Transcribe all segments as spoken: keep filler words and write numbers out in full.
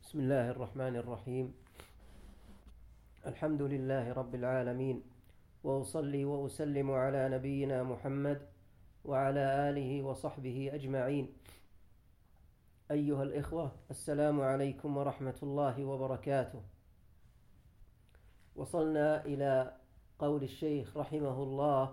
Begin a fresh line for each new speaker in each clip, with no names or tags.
بسم الله الرحمن الرحيم. الحمد لله رب العالمين، وأصلي وأسلم على نبينا محمد وعلى آله وصحبه أجمعين. أيها الإخوة، السلام عليكم ورحمة الله وبركاته. وصلنا إلى قول الشيخ رحمه الله: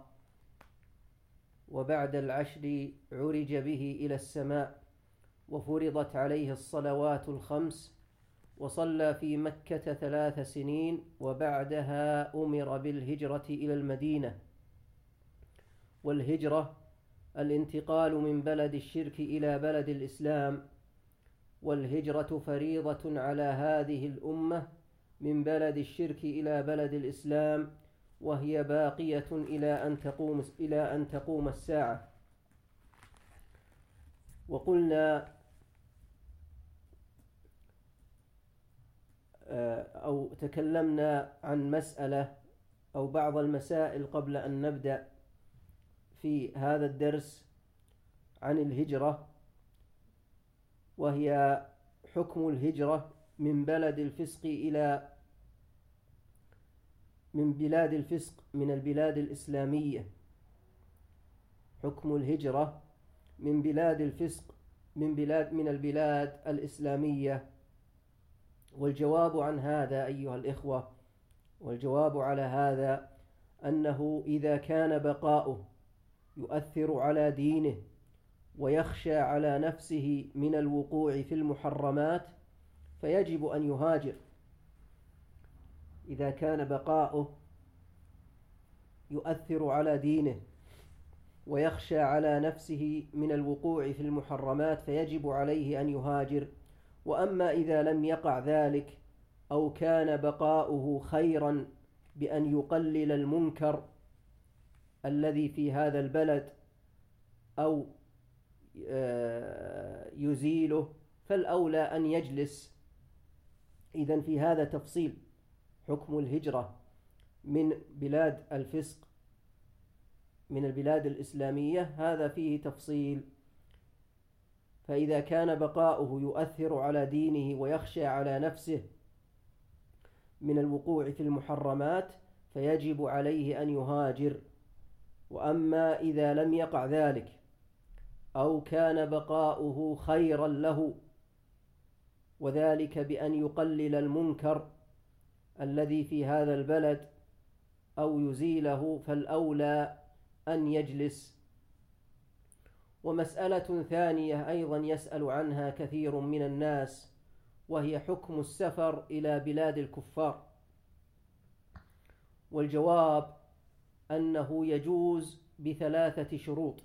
وبعد العشر عرج به إلى السماء، وفرضت عليه الصلوات الخمس، وصلى في مكة ثلاث سنين، وبعدها أمر بالهجرة إلى المدينة. والهجرة الانتقال من بلد الشرك إلى بلد الإسلام، والهجرة فريضة على هذه الأمة من بلد الشرك إلى بلد الإسلام، وهي باقية إلى أن تقوم إلى أن تقوم الساعة. وقلنا أو تكلمنا عن مسألة أو بعض المسائل قبل أن نبدأ في هذا الدرس عن الهجرة، وهي حكم الهجرة من بلد الفسق إلى من بلاد الفسق من البلاد الإسلامية. حكم الهجرة من بلاد الفسق من بلاد من البلاد الإسلامية. والجواب عن هذا أيها الإخوة، والجواب على هذا أنه إذا كان بقاؤه يؤثر على دينه ويخشى على نفسه من الوقوع في المحرمات فيجب أن يهاجر. إذا كان بقاؤه يؤثر على دينه ويخشى على نفسه من الوقوع في المحرمات فيجب عليه أن يهاجر. وأما إذا لم يقع ذلك، أو كان بقاؤه خيرا بأن يقلل المنكر الذي في هذا البلد أو يزيله، فالأولى أن يجلس. إذن في هذا تفصيل. حكم الهجرة من بلاد الفسق من البلاد الإسلامية هذا فيه تفصيل. فإذا كان بقاؤه يؤثر على دينه ويخشى على نفسه من الوقوع في المحرمات فيجب عليه أن يهاجر. وأما إذا لم يقع ذلك، أو كان بقاؤه خيرا له، وذلك بأن يقلل المنكر الذي في هذا البلد أو يزيله، فالأولى أن يجلس. ومسألة ثانية أيضا يسأل عنها كثير من الناس، وهي حكم السفر إلى بلاد الكفار. والجواب أنه يجوز بثلاثة شروط.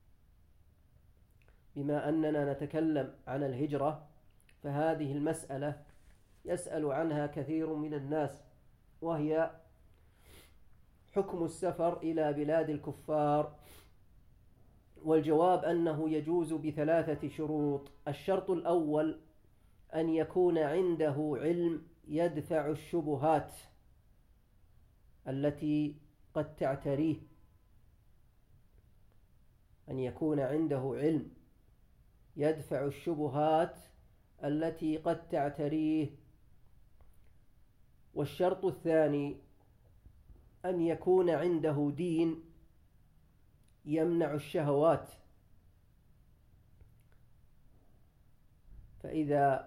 بما أننا نتكلم عن الهجرة، فهذه المسألة يسأل عنها كثير من الناس، وهي حكم السفر إلى بلاد الكفار. والجواب أنه يجوز بثلاثة شروط. الشرط الأول أن يكون عنده علم يدفع الشبهات التي قد تعتريه. أن يكون عنده علم يدفع الشبهات التي قد تعتريه. والشرط الثاني أن يكون عنده دين يمنع الشهوات. فإذا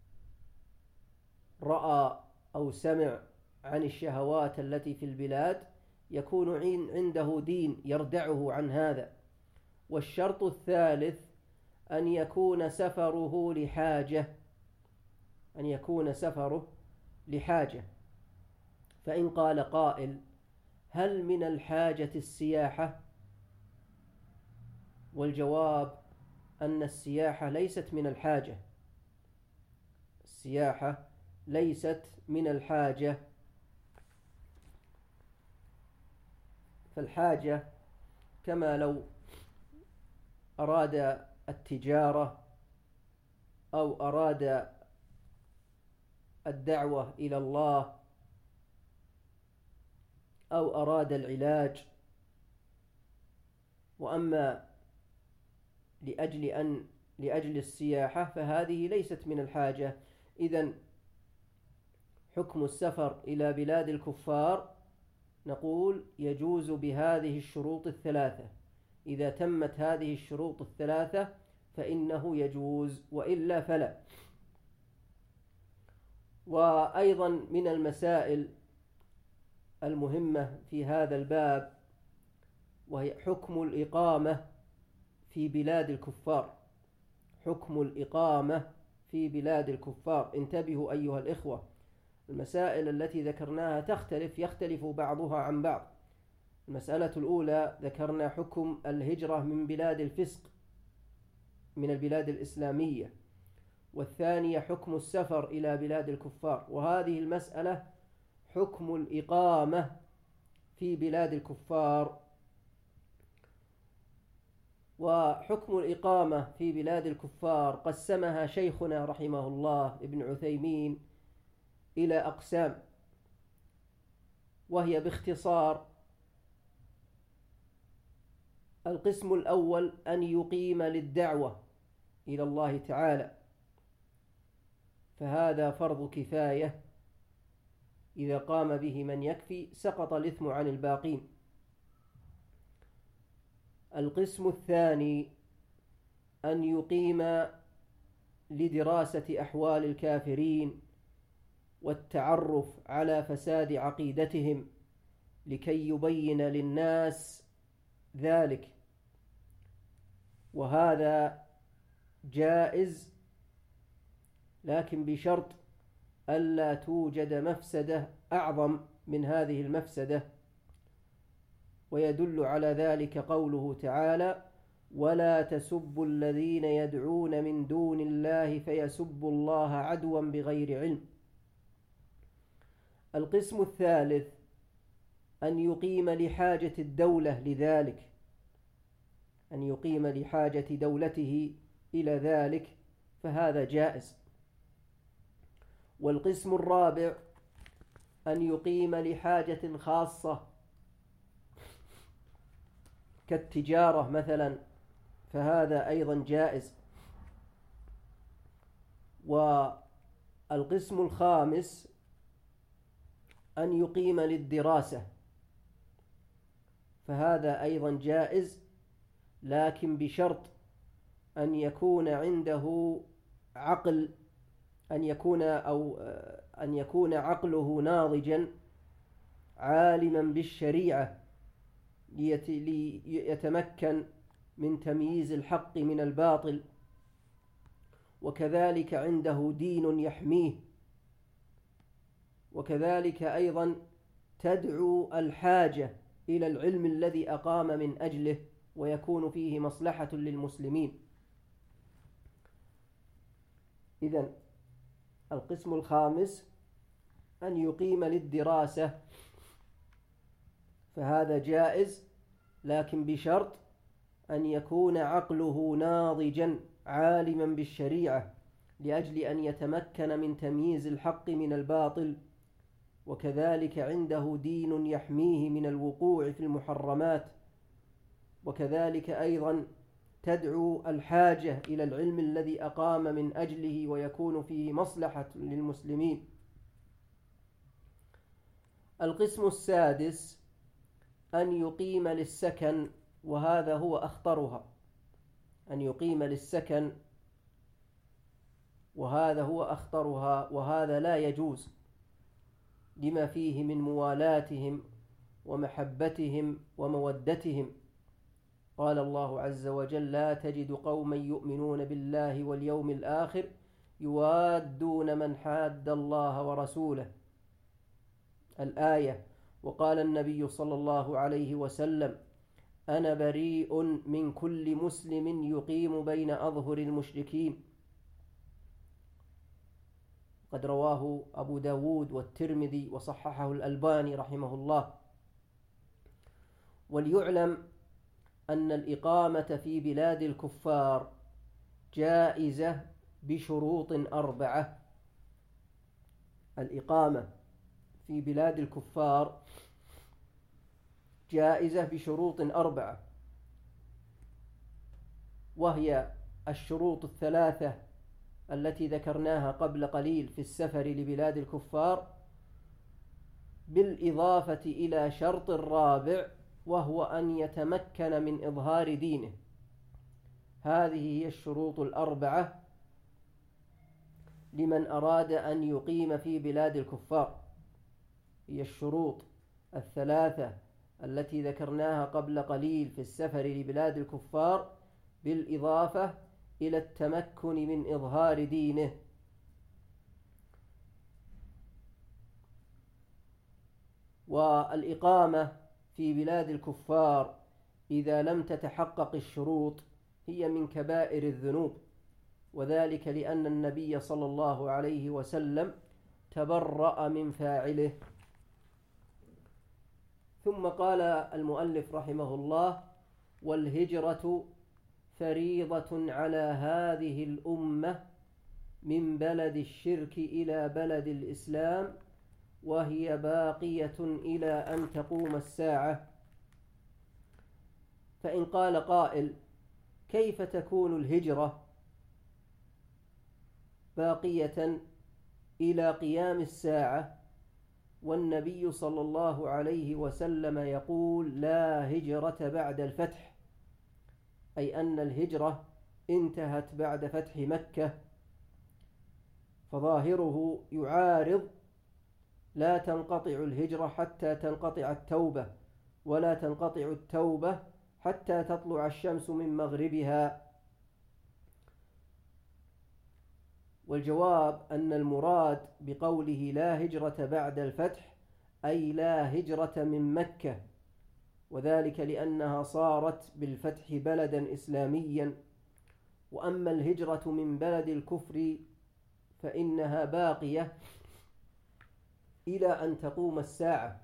رأى أو سمع عن الشهوات التي في البلاد يكون عنده دين يردعه عن هذا. والشرط الثالث أن يكون سفره لحاجة أن يكون سفره لحاجة. فإن قال قائل: هل من الحاجة السياحة؟ والجواب أن السياحة ليست من الحاجة. السياحة ليست من الحاجة. فالحاجة كما لو أراد التجارة أو أراد الدعوة إلى الله أو أراد العلاج. وأما لأجل أن لأجل السياحة فهذه ليست من الحاجة، إذن حكم السفر إلى بلاد الكفار نقول يجوز بهذه الشروط الثلاثة. إذا تمت هذه الشروط الثلاثة فإنه يجوز، وإلا فلا. وأيضا من المسائل المهمة في هذا الباب وهي حكم الإقامة في بلاد الكفار. حكم الإقامة في بلاد الكفار. انتبهوا أيها الإخوة، المسائل التي ذكرناها تختلف يختلف بعضها عن بعض. المسألة الأولى ذكرنا حكم الهجرة من بلاد الفسق من البلاد الإسلامية، والثانية حكم السفر إلى بلاد الكفار. وهذه المسألة حكم الإقامة في بلاد الكفار. وحكم الإقامة في بلاد الكفار قسمها شيخنا رحمه الله ابن عثيمين إلى أقسام، وهي باختصار: القسم الأول أن يقيم للدعوة إلى الله تعالى، فهذا فرض كفاية، إذا قام به من يكفي سقط الإثم عن الباقين. القسم الثاني أن يقيم لدراسة أحوال الكافرين والتعرف على فساد عقيدتهم لكي يبين للناس ذلك، وهذا جائز، لكن بشرط ألا توجد مفسدة أعظم من هذه المفسدة. ويدل على ذلك قوله تعالى: ولا تسبوا الذين يدعون من دون الله فيسبوا الله عدوا بغير علم. القسم الثالث أن يقيم لحاجة الدولة لذلك، أن يقيم لحاجة دولته إلى ذلك، فهذا جائز. والقسم الرابع أن يقيم لحاجة خاصة كالتجارة مثلا، فهذا أيضا جائز. والقسم الخامس أن يقيم للدراسة، فهذا أيضا جائز، لكن بشرط أن يكون عنده عقل، أن يكون أو أن يكون عقله ناضجا عالما بالشريعة ليتمكن من تمييز الحق من الباطل، وكذلك عنده دين يحميه. وكذلك أيضا تدعو الحاجة إلى العلم الذي أقام من أجله ويكون فيه مصلحة للمسلمين. إذن القسم الخامس أن يقيم للدراسة، فهذا جائز، لكن بشرط أن يكون عقله ناضجا عالما بالشريعة لأجل أن يتمكن من تمييز الحق من الباطل، وكذلك عنده دين يحميه من الوقوع في المحرمات. وكذلك أيضا تدعو الحاجة إلى العلم الذي أقام من أجله ويكون فيه مصلحة للمسلمين. القسم السادس أن يقيم للسكن، وهذا هو أخطرها، أن يقيم للسكن وهذا هو أخطرها، وهذا لا يجوز لما فيه من موالاتهم ومحبتهم ومودتهم. قال الله عز وجل: لا تجد قوما يؤمنون بالله واليوم الآخر يوادون من حاد الله ورسوله، الآية. وقال النبي صلى الله عليه وسلم: أنا بريء من كل مسلم يقيم بين أظهر المشركين. قد رواه أبو داود والترمذي وصححه الألباني رحمه الله. وليعلم أن الإقامة في بلاد الكفار جائزة بشروط أربعة. الإقامة في بلاد الكفار جائزة بشروط أربعة، وهي الشروط الثلاثة التي ذكرناها قبل قليل في السفر لبلاد الكفار، بالإضافة إلى شرط رابع وهو أن يتمكن من إظهار دينه. هذه هي الشروط الأربعة لمن أراد أن يقيم في بلاد الكفار، هي الشروط الثلاثة التي ذكرناها قبل قليل في السفر لبلاد الكفار، بالإضافة إلى التمكن من إظهار دينه. والإقامة في بلاد الكفار إذا لم تتحقق الشروط هي من كبائر الذنوب، وذلك لأن النبي صلى الله عليه وسلم تبرأ من فاعله. ثم قال المؤلف رحمه الله: والهجرة فريضة على هذه الأمة من بلد الشرك إلى بلد الإسلام، وهي باقية إلى أن تقوم الساعة. فإن قال قائل: كيف تكون الهجرة باقية إلى قيام الساعة والنبي صلى الله عليه وسلم يقول: لا هجرة بعد الفتح، أي أن الهجرة انتهت بعد فتح مكة؟ فظاهره يعارض: لا تنقطع الهجرة حتى تنقطع التوبة، ولا تنقطع التوبة حتى تطلع الشمس من مغربها. والجواب أن المراد بقوله لا هجرة بعد الفتح أي لا هجرة من مكة، وذلك لأنها صارت بالفتح بلدا إسلاميا. وأما الهجرة من بلد الكفر فإنها باقية إلى أن تقوم الساعة.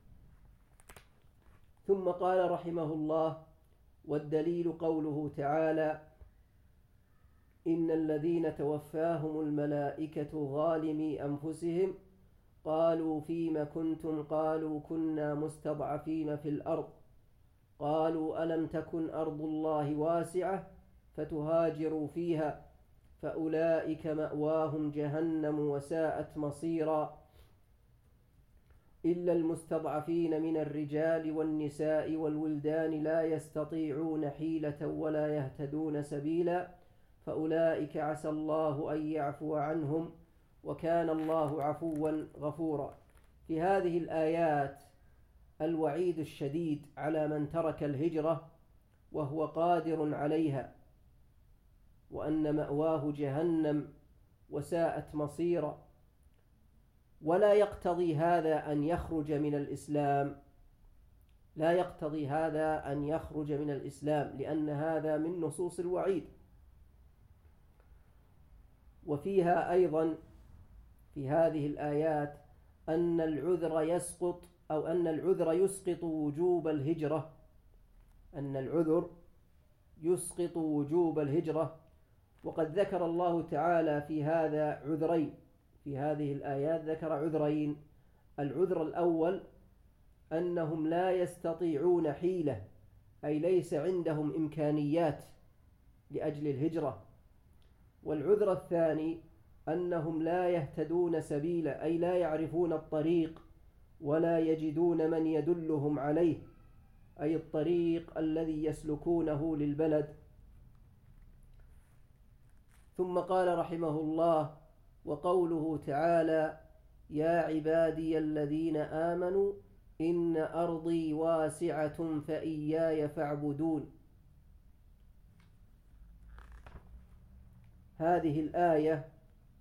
ثم قال رحمه الله: والدليل قوله تعالى: إن الذين توفاهم الملائكة ظالمي أنفسهم قالوا فيم كنتم قالوا كنا مستضعفين في الأرض قالوا ألم تكن أرض الله واسعة فتهاجروا فيها فأولئك مأواهم جهنم وساءت مصيرا إلا المستضعفين من الرجال والنساء والولدان لا يستطيعون حيلة ولا يهتدون سبيلا فأولئك عسى الله أن يعفو عنهم وكان الله عفوا غفورا. في هذه الآيات الوعيد الشديد على من ترك الهجرة وهو قادر عليها، وأن مأواه جهنم وساءت مصيرا. ولا يقتضي هذا أن يخرج من الإسلام، لا يقتضي هذا أن يخرج من الإسلام، لأن هذا من نصوص الوعيد. وفيها أيضا في هذه الآيات أن العذر يسقط أو أن العذر يسقط وجوب الهجرة، أن العذر يسقط وجوب الهجرة. وقد ذكر الله تعالى في هذا عذرين، في هذه الآيات ذكر عذرين. العذر الأول أنهم لا يستطيعون حيلة، أي ليس عندهم إمكانيات لأجل الهجرة. والعذر الثاني أنهم لا يهتدون سبيلا، أي لا يعرفون الطريق ولا يجدون من يدلهم عليه، أي الطريق الذي يسلكونه للبلد. ثم قال رحمه الله: وقوله تعالى: يا عبادي الذين آمنوا إن أرضي واسعة فإياي فاعبدون. هذه الآية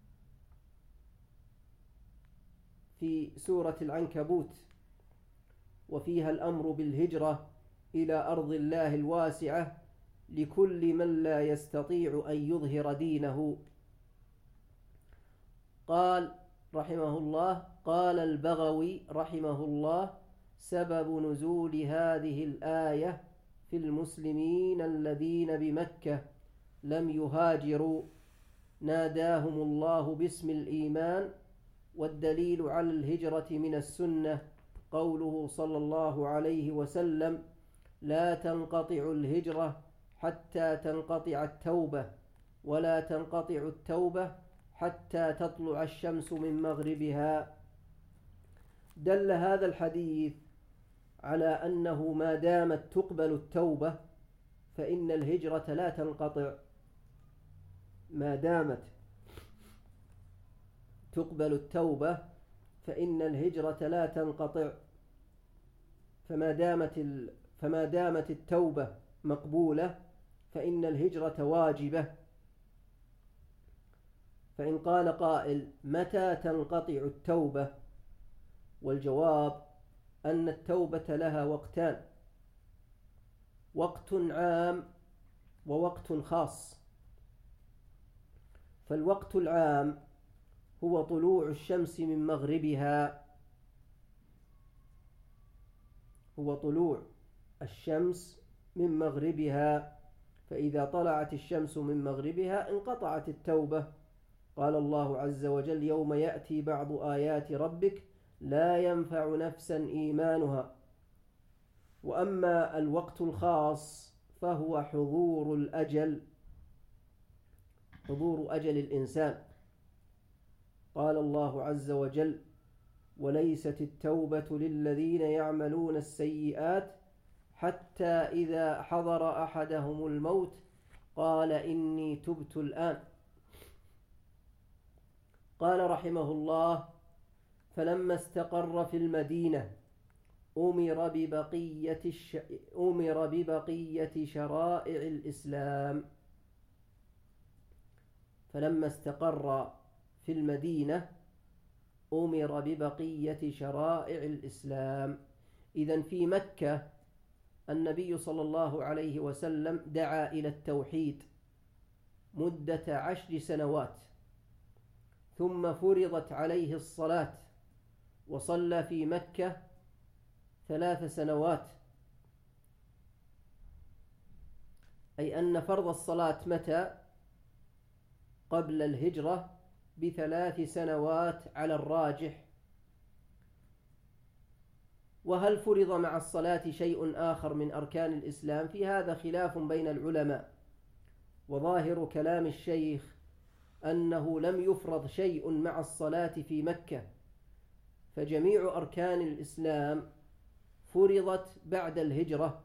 في سورة العنكبوت، وفيها الأمر بالهجرة إلى أرض الله الواسعة لكل من لا يستطيع أن يظهر دينه. قال رحمه الله: قال البغوي رحمه الله: سبب نزول هذه الآية في المسلمين الذين بمكة لم يهاجروا ناداهم الله باسم الإيمان، والدليل على الهجرة من السنة قوله صلى الله عليه وسلم: لا تنقطع الهجرة حتى تنقطع التوبة، ولا تنقطع التوبة حتى تطلع الشمس من مغربها. دل هذا الحديث على أنه ما دامت تقبل التوبة فإن الهجرة لا تنقطع. ما دامت تقبل التوبة فإن الهجرة لا تنقطع. فما دامت ال... فما دامت التوبة مقبولة فإن الهجرة واجبة. فإن قال قائل: متى تنقطع التوبة؟ والجواب أن التوبة لها وقتان: وقت عام ووقت خاص. فالوقت العام هو طلوع الشمس من مغربها، هو طلوع الشمس من مغربها، فإذا طلعت الشمس من مغربها انقطعت التوبة. قال الله عز وجل: يوم يأتي بعض آيات ربك لا ينفع نفسا إيمانها. وأما الوقت الخاص فهو حضور الأجل، حضور أجل الإنسان. قال الله عز وجل: وليست التوبة للذين يعملون السيئات حتى إذا حضر أحدهم الموت قال إني تبت الآن. قال رحمه الله: فلما استقر في المدينة أمر ببقية, الش... أمر ببقية شرائع الإسلام. فلما استقر في المدينة أمر ببقية شرائع الإسلام. إذن في مكة النبي صلى الله عليه وسلم دعا إلى التوحيد مدة عشر سنوات، ثم فرضت عليه الصلاة وصلى في مكة ثلاث سنوات. أي أن فرض الصلاة متى؟ قبل الهجرة بثلاث سنوات على الراجح. وهل فرض مع الصلاة شيء آخر من أركان الإسلام؟ في هذا خلاف بين العلماء، وظاهر كلام الشيخ أنه لم يفرض شيء مع الصلاة في مكة، فجميع أركان الإسلام فرضت بعد الهجرة.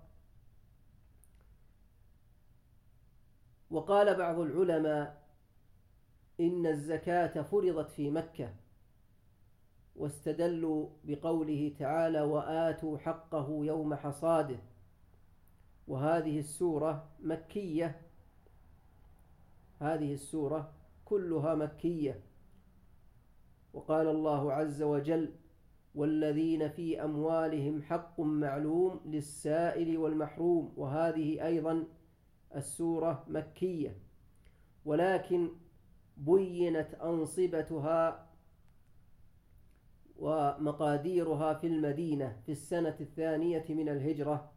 وقال بعض العلماء إن الزكاة فرضت في مكة، واستدلوا بقوله تعالى: وآتوا حقه يوم حصاده. وهذه السورة مكية، هذه السورة كلها مكية. وقال الله عز وجل: والذين في أموالهم حق معلوم للسائل والمحروم. وهذه أيضا السورة مكية، ولكن بينت أنصبتها ومقاديرها في المدينة في السنة الثانية من الهجرة.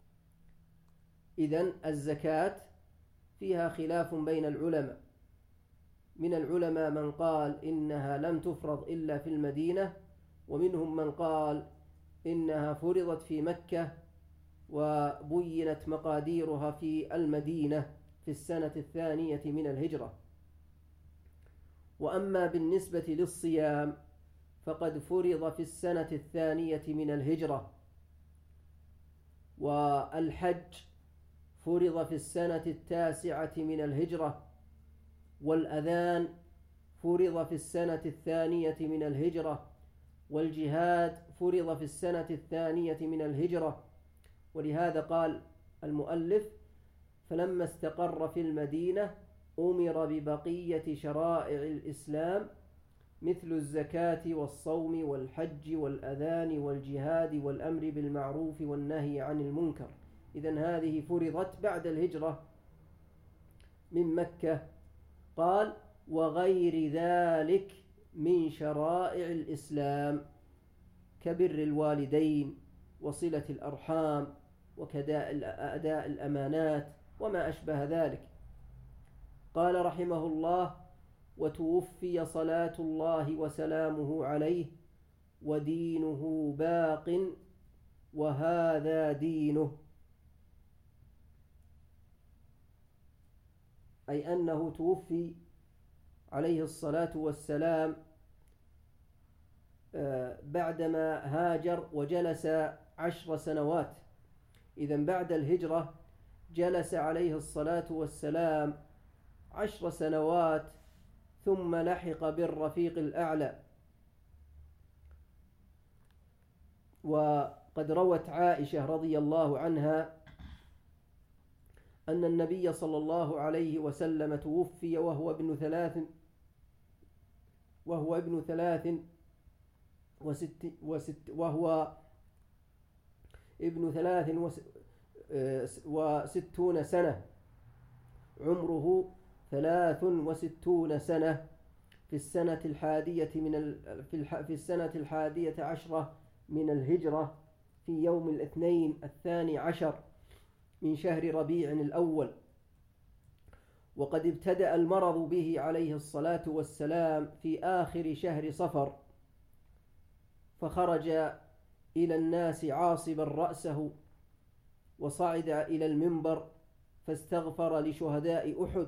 إذن الزكاة فيها خلاف بين العلماء، من العلماء من قال إنها لم تفرض إلا في المدينة، ومنهم من قال إنها فرضت في مكة وبينت مقاديرها في المدينة في السنة الثانية من الهجرة. وأما بالنسبة للصيام فقد فرض في السنة الثانية من الهجرة، والحج فرض في السنة التاسعة من الهجرة، والأذان فرض في السنة الثانية من الهجرة، والجهاد فرض في السنة الثانية من الهجرة. ولهذا قال المؤلف: فلما استقر في المدينة أمر ببقية شرائع الإسلام مثل الزكاة والصوم والحج والأذان والجهاد والأمر بالمعروف والنهي عن المنكر. إذن هذه فرضت بعد الهجرة من مكة. قال: وغير ذلك من شرائع الإسلام كبر الوالدين وصلة الأرحام وكأداء الأمانات وما أشبه ذلك. قال رحمه الله: وتوفي صلاة الله وسلامه عليه ودينه باق وهذا دينه. أي أنه توفي عليه الصلاة والسلام بعدما هاجر وجلس عشر سنوات. إذن بعد الهجرة جلس عليه الصلاة والسلام عشر سنوات ثم لحق بالرفيق الأعلى. وقد روت عائشة رضي الله عنها أن النبي صلى الله عليه وسلم توفي وهو ابن ثلاث وهو ابن ثلاث وست وست وهو ابن ثلاث وستون سنة، عمره ثلاث وستون سنة في السنة الحادية من في السنة الحادية عشرة من الهجرة، في يوم الاثنين الثاني عشر من شهر ربيع الأول. وقد ابتدأ المرض به عليه الصلاة والسلام في آخر شهر صفر، فخرج إلى الناس عاصبا رأسه وصعد إلى المنبر فاستغفر لشهداء أحد،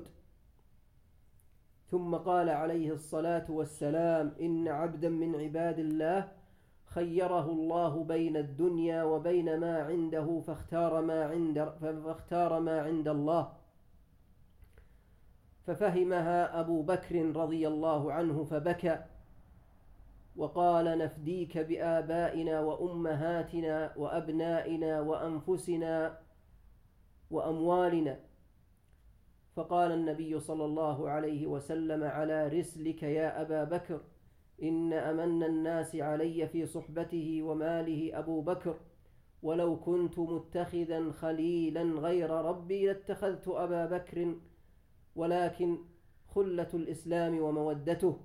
ثم قال عليه الصلاة والسلام: إن عبدا من عباد الله خيره الله بين الدنيا وبين ما عنده فاختار ما عند, فاختار ما عند الله. ففهمها أبو بكر رضي الله عنه فبكى وقال: نفديك بآبائنا وأمهاتنا وأبنائنا وأنفسنا وأموالنا. فقال النبي صلى الله عليه وسلم: على رسلك يا أبا بكر، إن أمن الناس علي في صحبته وماله أبو بكر، ولو كنت متخذا خليلا غير ربي لاتخذت أبا بكر، ولكن خلة الإسلام ومودته.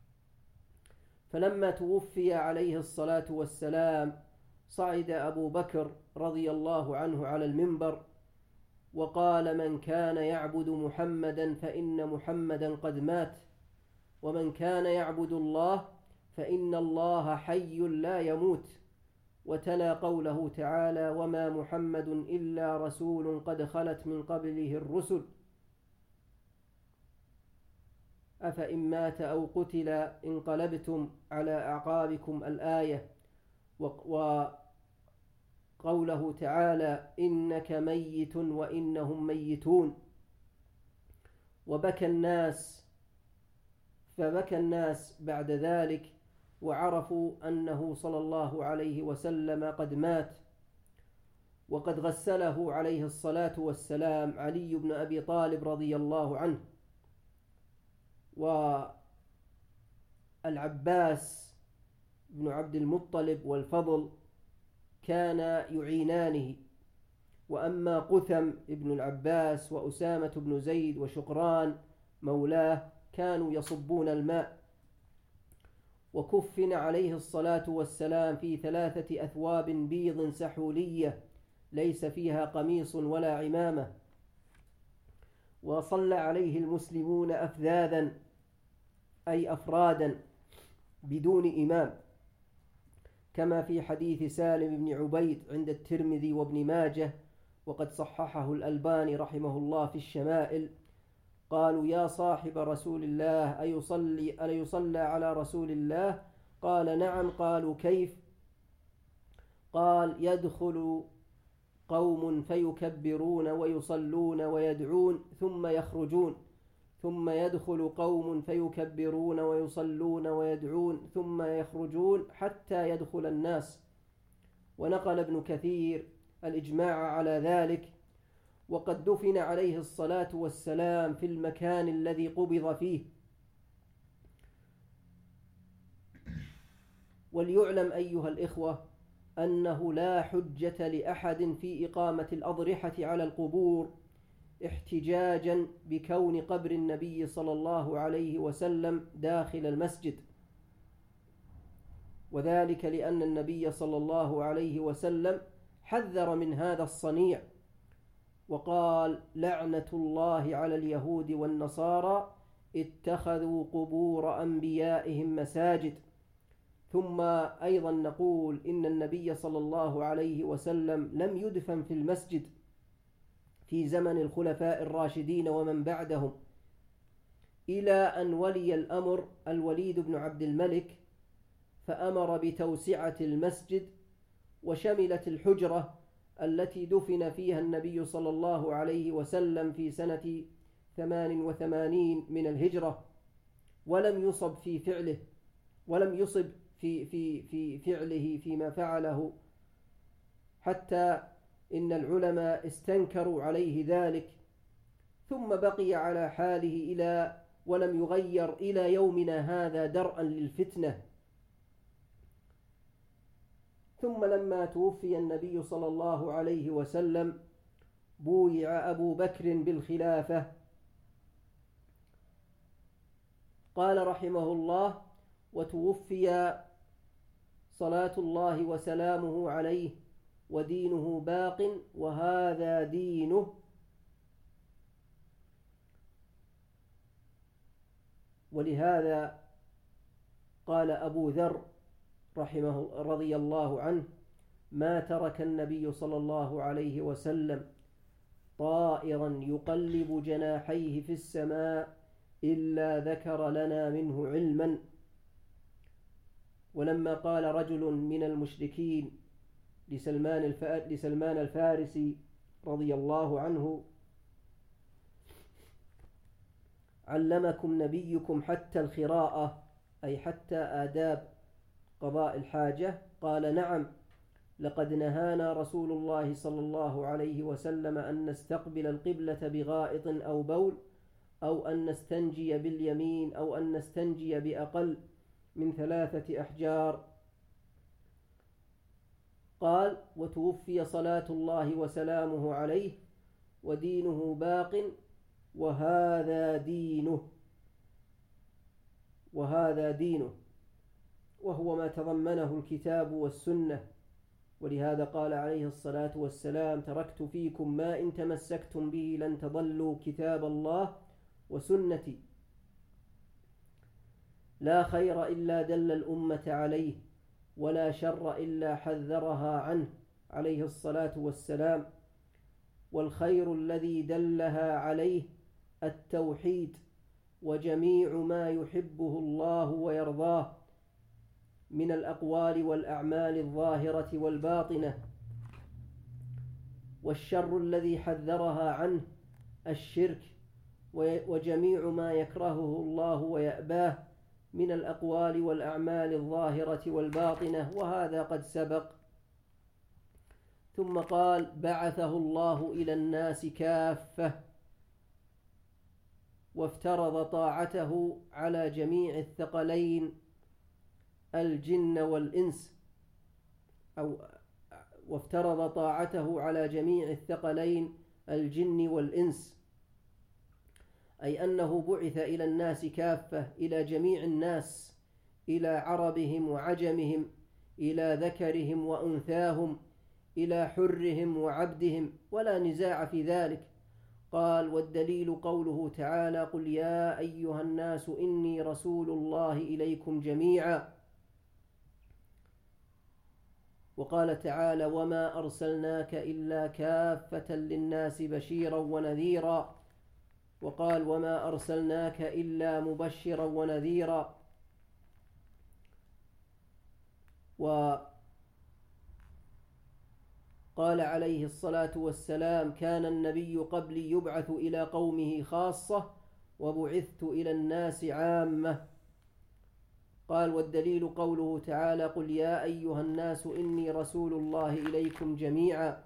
فلما توفي عليه الصلاة والسلام صعد أبو بكر رضي الله عنه على المنبر وقال: من كان يعبد محمدا فإن محمدا قد مات، ومن كان يعبد الله فإن الله حي لا يموت. وتلا قوله تعالى: وما محمد إلا رسول قد خلت من قبله الرسل أفإن مات أو قتل انقلبتم على أعقابكم الآية. وقوله تعالى: إنك ميت وإنهم ميتون. وبكى الناس فبكى الناس بعد ذلك وعرفوا أنه صلى الله عليه وسلم قد مات. وقد غسله عليه الصلاة والسلام علي بن أبي طالب رضي الله عنه، والعباس بن عبد المطلب والفضل كان يعينانه. وأما قثم ابن العباس وأسامة بن زيد وشقران مولاه كانوا يصبون الماء. وكفن عليه الصلاة والسلام في ثلاثة أثواب بيض سحولية ليس فيها قميص ولا عمامة. وصلى عليه المسلمون أفذاذا أي أفرادا بدون إمام، كما في حديث سالم بن عبيد عند الترمذي وابن ماجه، وقد صححه الألباني رحمه الله في الشمائل. قالوا: يا صاحب رسول الله أيصلي ألا يصلى على رسول الله؟ قال: نعم. قالوا: كيف؟ قال: يدخل قوم فيكبرون ويصلون ويدعون ثم يخرجون، ثم يدخل قوم فيكبرون ويصلون ويدعون ثم يخرجون حتى يدخل الناس. ونقل ابن كثير الإجماع على ذلك. وقد دفن عليه الصلاة والسلام في المكان الذي قبض فيه. وليعلم أيها الإخوة أنه لا حجة لأحد في إقامة الأضرحة على القبور احتجاجا بكون قبر النبي صلى الله عليه وسلم داخل المسجد، وذلك لأن النبي صلى الله عليه وسلم حذر من هذا الصنيع وقال: لعنة الله على اليهود والنصارى اتخذوا قبور أنبيائهم مساجد. ثم أيضا نقول إن النبي صلى الله عليه وسلم لم يدفن في المسجد، في زمن الخلفاء الراشدين ومن بعدهم، إلى أن ولي الأمر الوليد بن عبد الملك فأمر بتوسعة المسجد، وشملت الحجرة التي دفن فيها النبي صلى الله عليه وسلم في سنة ثمان وثمانين من الهجرة، ولم يصب في فعله ولم يصب في في في فعله فيما فعله، حتى إن العلماء استنكروا عليه ذلك، ثم بقي على حاله إلى ولم يغير إلى يومنا هذا درءا للفتنة. ثم لما توفي النبي صلى الله عليه وسلم بويع أبو بكر بالخلافة. قال رحمه الله: وتوفي صلاة الله وسلامه عليه ودينه باق وهذا دينه. ولهذا قال أبو ذر رحمه رضي الله عنه: ما ترك النبي صلى الله عليه وسلم طائرا يقلب جناحيه في السماء إلا ذكر لنا منه علما. ولما قال رجل من المشركين لسلمان لسلمان الفارسي رضي الله عنه: علمكم نبيكم حتى الخراءة، أي حتى آداب قضاء الحاجة، قال: نعم، لقد نهانا رسول الله صلى الله عليه وسلم أن نستقبل القبلة بغائط أو بول، أو أن نستنجي باليمين، أو أن نستنجي بأقل من ثلاثة أحجار. قال: وتوفي صلاة الله وسلامه عليه ودينه باق وهذا دينه. وهذا دينه، وهو ما تضمنه الكتاب والسنة. ولهذا قال عليه الصلاة والسلام: تركت فيكم ما إن تمسكتم به لن تضلوا كتاب الله وسنتي، لا خير إلا دل الأمة عليه، ولا شر إلا حذرها عنه عليه الصلاة والسلام. والخير الذي دلها عليه التوحيد وجميع ما يحبه الله ويرضاه من الأقوال والأعمال الظاهرة والباطنة. والشر الذي حذرها عنه الشرك وجميع ما يكرهه الله ويأباه من الأقوال والأعمال الظاهرة والباطنة، وهذا قد سبق. ثم قال: بعثه الله إلى الناس كافة، وافترض طاعته على جميع الثقلين الجن والإنس، أو وافترض طاعته على جميع الثقلين الجن والإنس، أي أنه بعث إلى الناس كافة، إلى جميع الناس، إلى عربهم وعجمهم، إلى ذكرهم وأنثاهم، إلى حرهم وعبدهم، ولا نزاع في ذلك. قال: والدليل قوله تعالى: قل يا أيها الناس إني رسول الله إليكم جميعا. وقال تعالى: وما أرسلناك إلا كافة للناس بشيرا ونذيرا. وقال: وما أرسلناك إلا مبشرا ونذيرا. وقال عليه الصلاة والسلام: كان النبي قبلي يبعث إلى قومه خاصة وبعثت إلى الناس عامة. قال: والدليل قوله تعالى: قل يا أيها الناس إني رسول الله إليكم جميعا.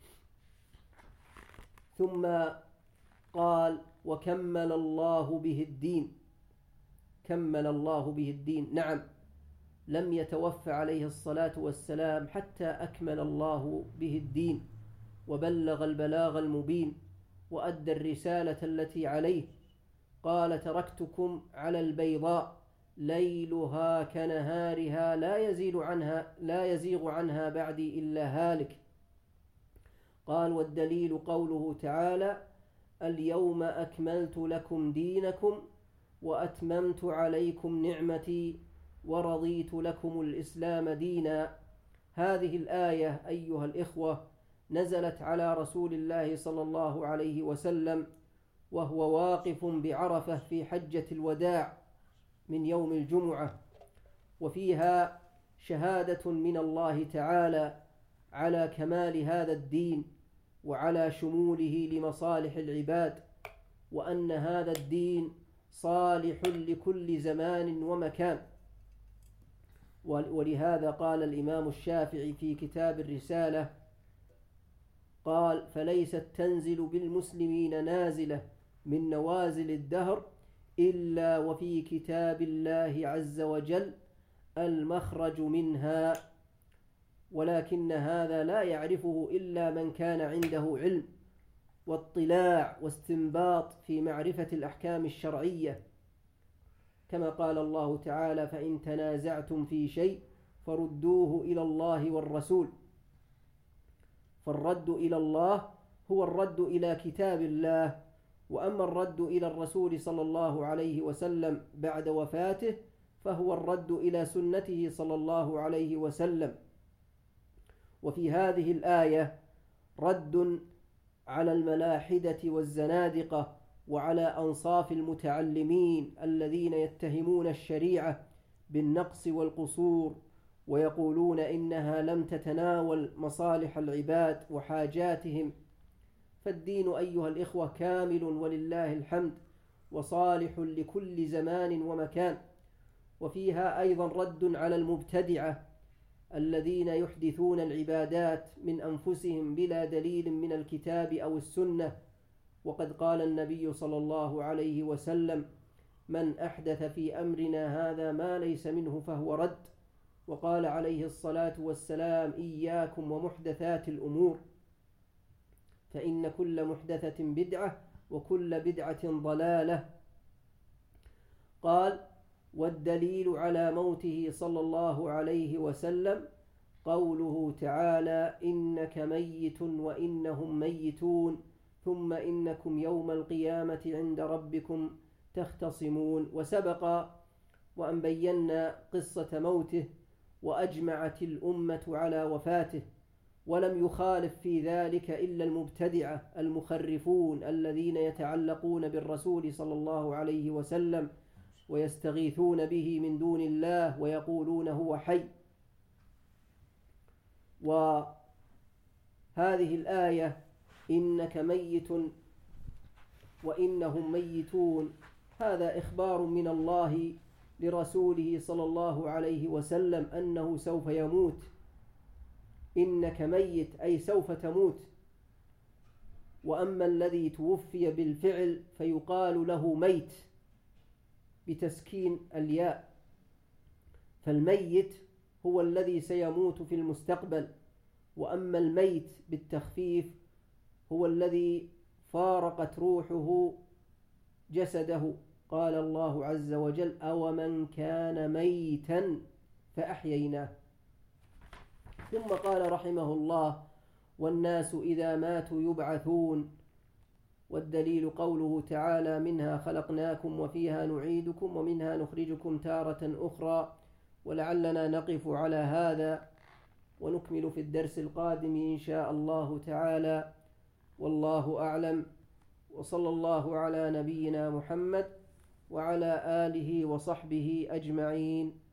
ثم قال: وكمل الله به الدين. كمل الله به الدين، نعم، لم يتوفى عليه الصلاة والسلام حتى أكمل الله به الدين، وبلغ البلاغ المبين، وأدى الرسالة التي عليه. قال: تركتكم على البيضاء ليلها كنهارها لا يزيغ عنها لا يزيغ عنها بعدي إلا هالك. قال: والدليل قوله تعالى: اليوم أكملت لكم دينكم وأتممت عليكم نعمتي ورضيت لكم الإسلام دينا. هذه الآية أيها الإخوة نزلت على رسول الله صلى الله عليه وسلم وهو واقف بعرفة في حجة الوداع من يوم الجمعة، وفيها شهادة من الله تعالى على كمال هذا الدين وعلى شموله لمصالح العباد، وأن هذا الدين صالح لكل زمان ومكان. ولهذا قال الإمام الشافعي في كتاب الرسالة قال: فليست تنزل بالمسلمين نازلة من نوازل الدهر إلا وفي كتاب الله عز وجل المخرج منها، ولكن هذا لا يعرفه إلا من كان عنده علم واطلاع واستنباط في معرفة الأحكام الشرعية، كما قال الله تعالى: فإن تنازعتم في شيء فردوه إلى الله والرسول. فالرد إلى الله هو الرد إلى كتاب الله، وأما الرد إلى الرسول صلى الله عليه وسلم بعد وفاته فهو الرد إلى سنته صلى الله عليه وسلم. وفي هذه الآية رد على الملاحدة والزنادقة وعلى أنصاف المتعلمين الذين يتهمون الشريعة بالنقص والقصور، ويقولون إنها لم تتناول مصالح العباد وحاجاتهم. فالدين أيها الإخوة كامل ولله الحمد، وصالح لكل زمان ومكان. وفيها أيضا رد على المبتدعة الذين يحدثون العبادات من أنفسهم بلا دليل من الكتاب أو السنة، وقد قال النبي صلى الله عليه وسلم: من أحدث في أمرنا هذا ما ليس منه فهو رد. وقال عليه الصلاة والسلام: إياكم ومحدثات الأمور فإن كل محدثة بدعة وكل بدعة ضلالة. قال: والدليل على موته صلى الله عليه وسلم قوله تعالى: إنك ميت وإنهم ميتون ثم إنكم يوم القيامة عند ربكم تختصمون. وسبق وأن بينا قصة موته، وأجمعت الأمة على وفاته، ولم يخالف في ذلك إلا المبتدعة المخرفون الذين يتعلقون بالرسول صلى الله عليه وسلم ويستغيثون به من دون الله ويقولون هو حي. وهذه الآية إنك ميت وإنهم ميتون هذا إخبار من الله لرسوله صلى الله عليه وسلم أنه سوف يموت. إنك ميت أي سوف تموت. وأما الذي توفي بالفعل فيقال له ميت بتسكين الياء، فالميت هو الذي سيموت في المستقبل، وأما الميت بالتخفيف هو الذي فارقت روحه جسده. قال الله عز وجل: أومن كان ميتا فأحييناه. ثم قال رحمه الله: والناس إذا ماتوا يبعثون. والدليل قوله تعالى: منها خلقناكم وفيها نعيدكم ومنها نخرجكم تارة أخرى. ولعلنا نقف على هذا ونكمل في الدرس القادم إن شاء الله تعالى، والله أعلم. وصلى الله على نبينا محمد وعلى آله وصحبه أجمعين.